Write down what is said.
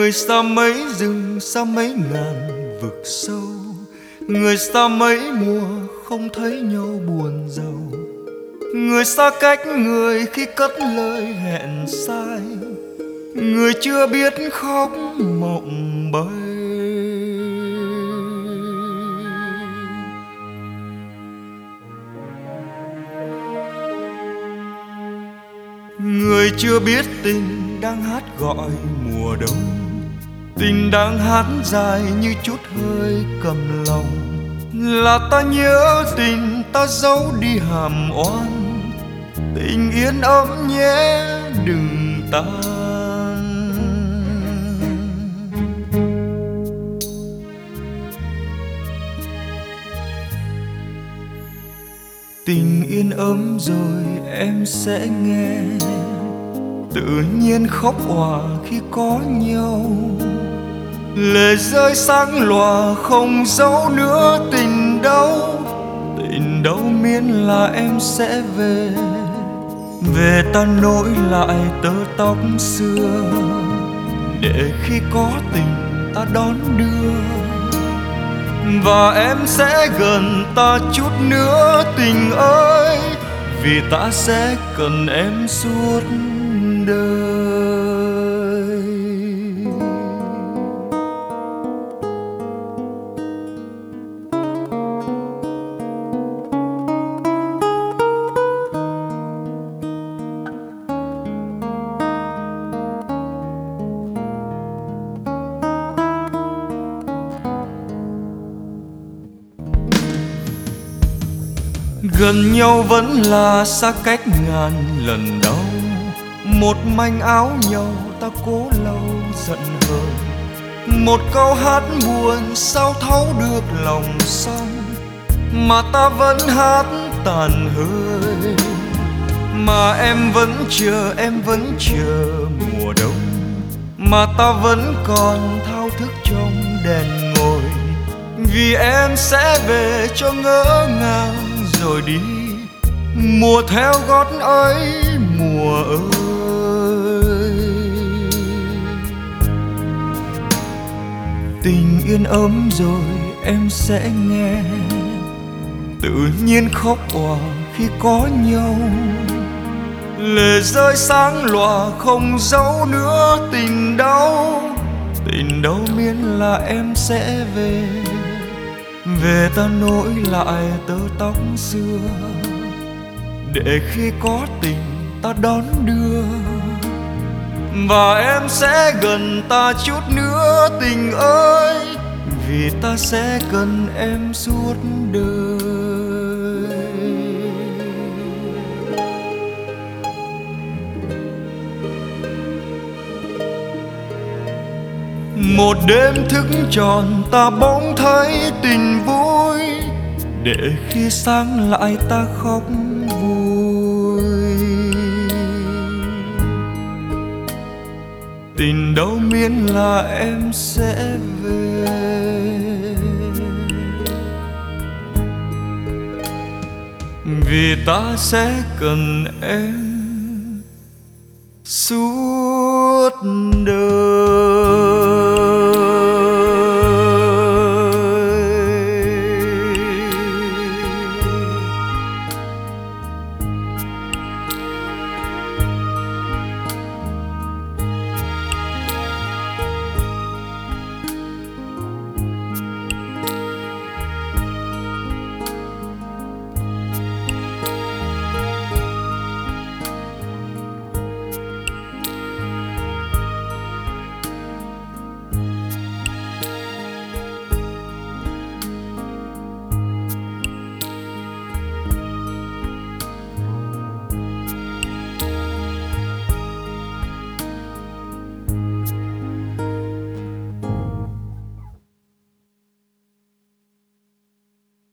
Người xa mấy rừng, xa mấy ngàn vực sâu, người xa mấy mùa không thấy nhau buồn giàu. Người xa cách người khi cất lời hẹn sai, người chưa biết khóc mộng bay. Người chưa biết tình đang hát gọi mùa đông, tình đang hát dài như chút hơi cầm lòng. Là ta nhớ tình ta giấu đi hàm oan, tình yên ấm nhé đừng tan. Tình yên ấm rồi em sẽ nghe, tự nhiên khóc òa khi có nhau. Lệ rơi sáng lòa không giấu nữa tình đâu, tình đâu miễn là em sẽ về. Về ta nối lại tơ tóc xưa, để khi có tình ta đón đưa. Và em sẽ gần ta chút nữa tình ơi, vì ta sẽ cần em suốt đời. Gần nhau vẫn là xa cách ngàn lần đau, một manh áo nhau ta cố lâu giận hờn. Một câu hát buồn sao thấu được lòng sông, mà ta vẫn hát tàn hơi. Mà em vẫn chờ mùa đông, mà ta vẫn còn thao thức trong đèn ngồi. Vì em sẽ về cho ngỡ ngàng rồi đi, mùa theo gót ấy mùa ơi. Tình yên ấm rồi em sẽ nghe, tự nhiên khóc òa khi có nhau. Lệ rơi sáng lòa không giấu nữa tình đâu, tình đâu miễn là em sẽ về. Về ta nối lại tơ tóc xưa, để khi có tình ta đón đưa. Và em sẽ gần ta chút nữa tình ơi, vì ta sẽ cần em suốt đời. Một đêm thức tròn ta bỗng thấy tình vui, để khi sáng lại ta khóc vui. Tình đâu miễn là em sẽ về, vì ta sẽ cần em suốt đời.